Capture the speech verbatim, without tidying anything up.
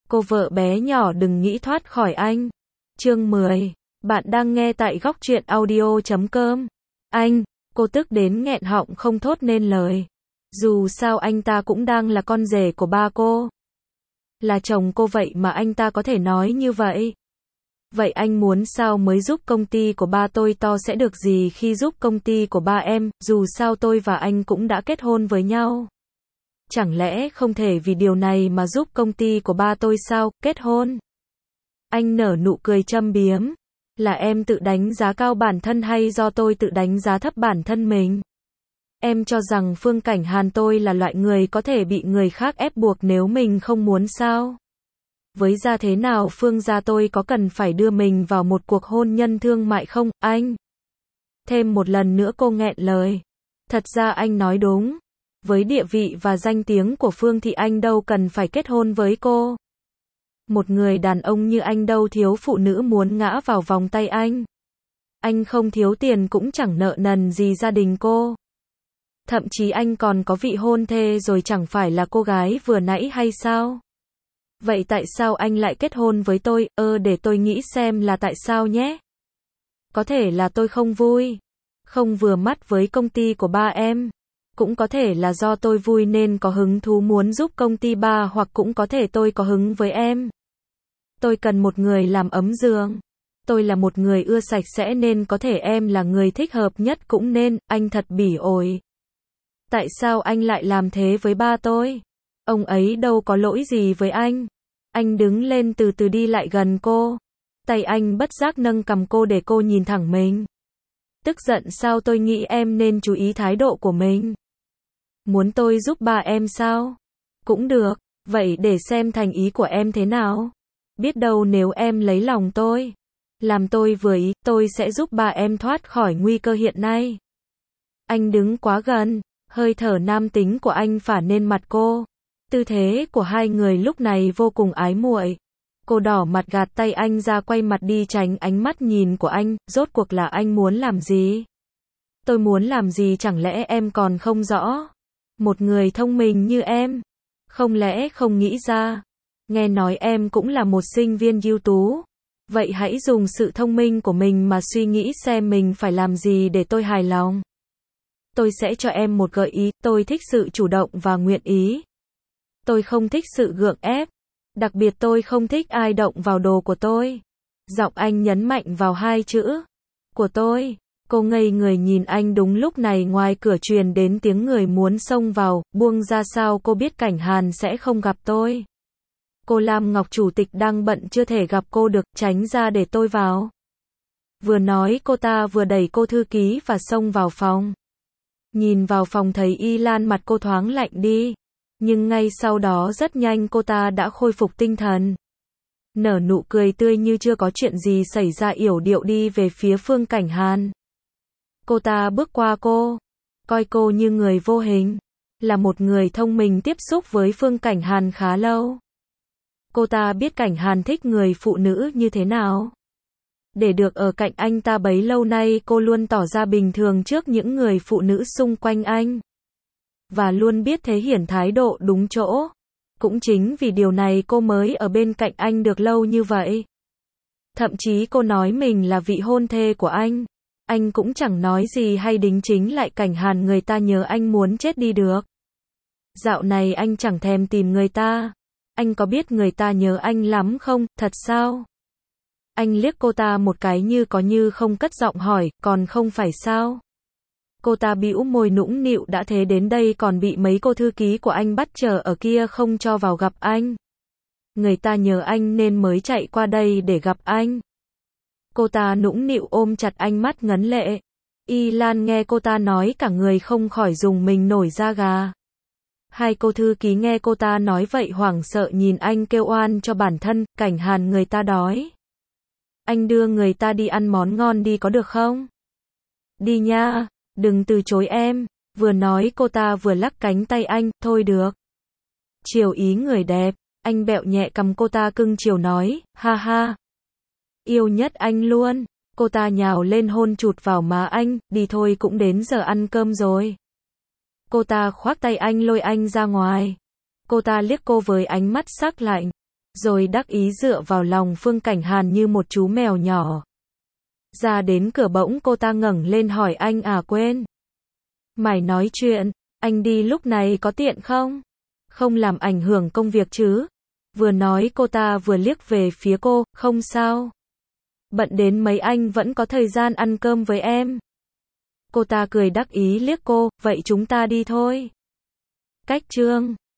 Cô vợ bé nhỏ đừng nghĩ thoát khỏi anh. Chương mười. Bạn đang nghe tại góc truyện audio chấm com. Anh, cô tức đến nghẹn họng không thốt nên lời. Dù sao anh ta cũng đang là con rể của ba cô. Là chồng cô vậy mà anh ta có thể nói như vậy. Vậy anh muốn sao mới giúp công ty của ba tôi to sẽ được gì khi giúp công ty của ba em, dù sao tôi và anh cũng đã kết hôn với nhau. Chẳng lẽ không thể vì điều này mà giúp công ty của ba tôi sao, kết hôn? Anh nở nụ cười châm biếm. Là em tự đánh giá cao bản thân hay do tôi tự đánh giá thấp bản thân mình? Em cho rằng Phương Cảnh Hàn tôi là loại người có thể bị người khác ép buộc nếu mình không muốn sao? Với gia thế nào Phương gia tôi có cần phải đưa mình vào một cuộc hôn nhân thương mại không, anh? Thêm một lần nữa cô nghẹn lời. Thật ra anh nói đúng. Với địa vị và danh tiếng của Phương thì anh đâu cần phải kết hôn với cô. Một người đàn ông như anh đâu thiếu phụ nữ muốn ngã vào vòng tay anh. Anh không thiếu tiền cũng chẳng nợ nần gì gia đình cô. Thậm chí anh còn có vị hôn thê rồi chẳng phải là cô gái vừa nãy hay sao? Vậy tại sao anh lại kết hôn với tôi, ơ để tôi nghĩ xem là tại sao nhé. Có thể là tôi không vui, không vừa mắt với công ty của ba em. Cũng có thể là do tôi vui nên có hứng thú muốn giúp công ty ba hoặc cũng có thể tôi có hứng với em. Tôi cần một người làm ấm giường. Tôi là một người ưa sạch sẽ nên có thể em là người thích hợp nhất cũng nên, anh thật bỉ ổi. Tại sao anh lại làm thế với ba tôi? Ông ấy đâu có lỗi gì với anh. Anh đứng lên từ từ đi lại gần cô. Tay anh bất giác nâng cằm cô để cô nhìn thẳng mình. Tức giận sao tôi nghĩ em nên chú ý thái độ của mình. Muốn tôi giúp ba em sao? Cũng được, vậy để xem thành ý của em thế nào. Biết đâu nếu em lấy lòng tôi, làm tôi vừa ý, tôi sẽ giúp ba em thoát khỏi nguy cơ hiện nay. Anh đứng quá gần, hơi thở nam tính của anh phả lên mặt cô. Tư thế của hai người lúc này vô cùng ái muội. Cô đỏ mặt gạt tay anh ra quay mặt đi tránh ánh mắt nhìn của anh, rốt cuộc là anh muốn làm gì? Tôi muốn làm gì chẳng lẽ em còn không rõ? Một người thông minh như em, không lẽ không nghĩ ra? Nghe nói em cũng là một sinh viên ưu tú. Vậy hãy dùng sự thông minh của mình mà suy nghĩ xem mình phải làm gì để tôi hài lòng. Tôi sẽ cho em một gợi ý, tôi thích sự chủ động và nguyện ý. Tôi không thích sự gượng ép. Đặc biệt tôi không thích ai động vào đồ của tôi. Giọng anh nhấn mạnh vào hai chữ. Của tôi. Cô ngây người nhìn anh đúng lúc này ngoài cửa truyền đến tiếng người muốn xông vào, buông ra sao cô biết Cảnh Hàn sẽ không gặp tôi. Cô Lam Ngọc chủ tịch đang bận chưa thể gặp cô được, tránh ra để tôi vào. Vừa nói cô ta vừa đẩy cô thư ký và xông vào phòng. Nhìn vào phòng thấy Y Lan mặt cô thoáng lạnh đi. Nhưng ngay sau đó rất nhanh cô ta đã khôi phục tinh thần. Nở nụ cười tươi như chưa có chuyện gì xảy ra yểu điệu đi về phía Phương Cảnh Hàn. Cô ta bước qua cô, coi cô như người vô hình, là một người thông minh tiếp xúc với Phương Cảnh Hàn khá lâu. Cô ta biết Cảnh Hàn thích người phụ nữ như thế nào. Để được ở cạnh anh ta bấy lâu nay cô luôn tỏ ra bình thường trước những người phụ nữ xung quanh anh. Và luôn biết thể hiện thái độ đúng chỗ. Cũng chính vì điều này cô mới ở bên cạnh anh được lâu như vậy. Thậm chí cô nói mình là vị hôn thê của anh. Anh cũng chẳng nói gì hay đính chính lại Cảnh Hàn người ta nhớ anh muốn chết đi được. Dạo này anh chẳng thèm tìm người ta. Anh có biết người ta nhớ anh lắm không, thật sao? Anh liếc cô ta một cái như có như không cất giọng hỏi, còn không phải sao? Cô ta bĩu môi nũng nịu đã thế đến đây còn bị mấy cô thư ký của anh bắt chờ ở kia không cho vào gặp anh. Người ta nhớ anh nên mới chạy qua đây để gặp anh. Cô ta nũng nịu ôm chặt anh mắt ngấn lệ. Y Lan nghe cô ta nói cả người không khỏi dùng mình nổi da gà. Hai cô thư ký nghe cô ta nói vậy hoảng sợ nhìn anh kêu oan cho bản thân, Cảnh Hàn người ta đói. Anh đưa người ta đi ăn món ngon đi có được không? Đi nha, đừng từ chối em. Vừa nói cô ta vừa lắc cánh tay anh, thôi được. Chiều ý người đẹp, anh bẹo nhẹ cầm cô ta cưng chiều nói, ha ha. Yêu nhất anh luôn. Cô ta nhào lên hôn chụt vào má anh, đi thôi cũng đến giờ ăn cơm rồi. Cô ta khoác tay anh lôi anh ra ngoài. Cô ta liếc cô với ánh mắt sắc lạnh. rồi đắc ý dựa vào lòng Phương Cảnh Hàn như một chú mèo nhỏ. Ra đến cửa bỗng cô ta ngẩng lên hỏi anh à quên. Mày nói chuyện, anh đi lúc này có tiện không? Không làm ảnh hưởng công việc chứ? Vừa nói cô ta vừa liếc về phía cô, không sao. Bận đến mấy anh vẫn có thời gian ăn cơm với em. Cô ta cười đắc ý liếc cô, vậy chúng ta đi thôi. Cách chương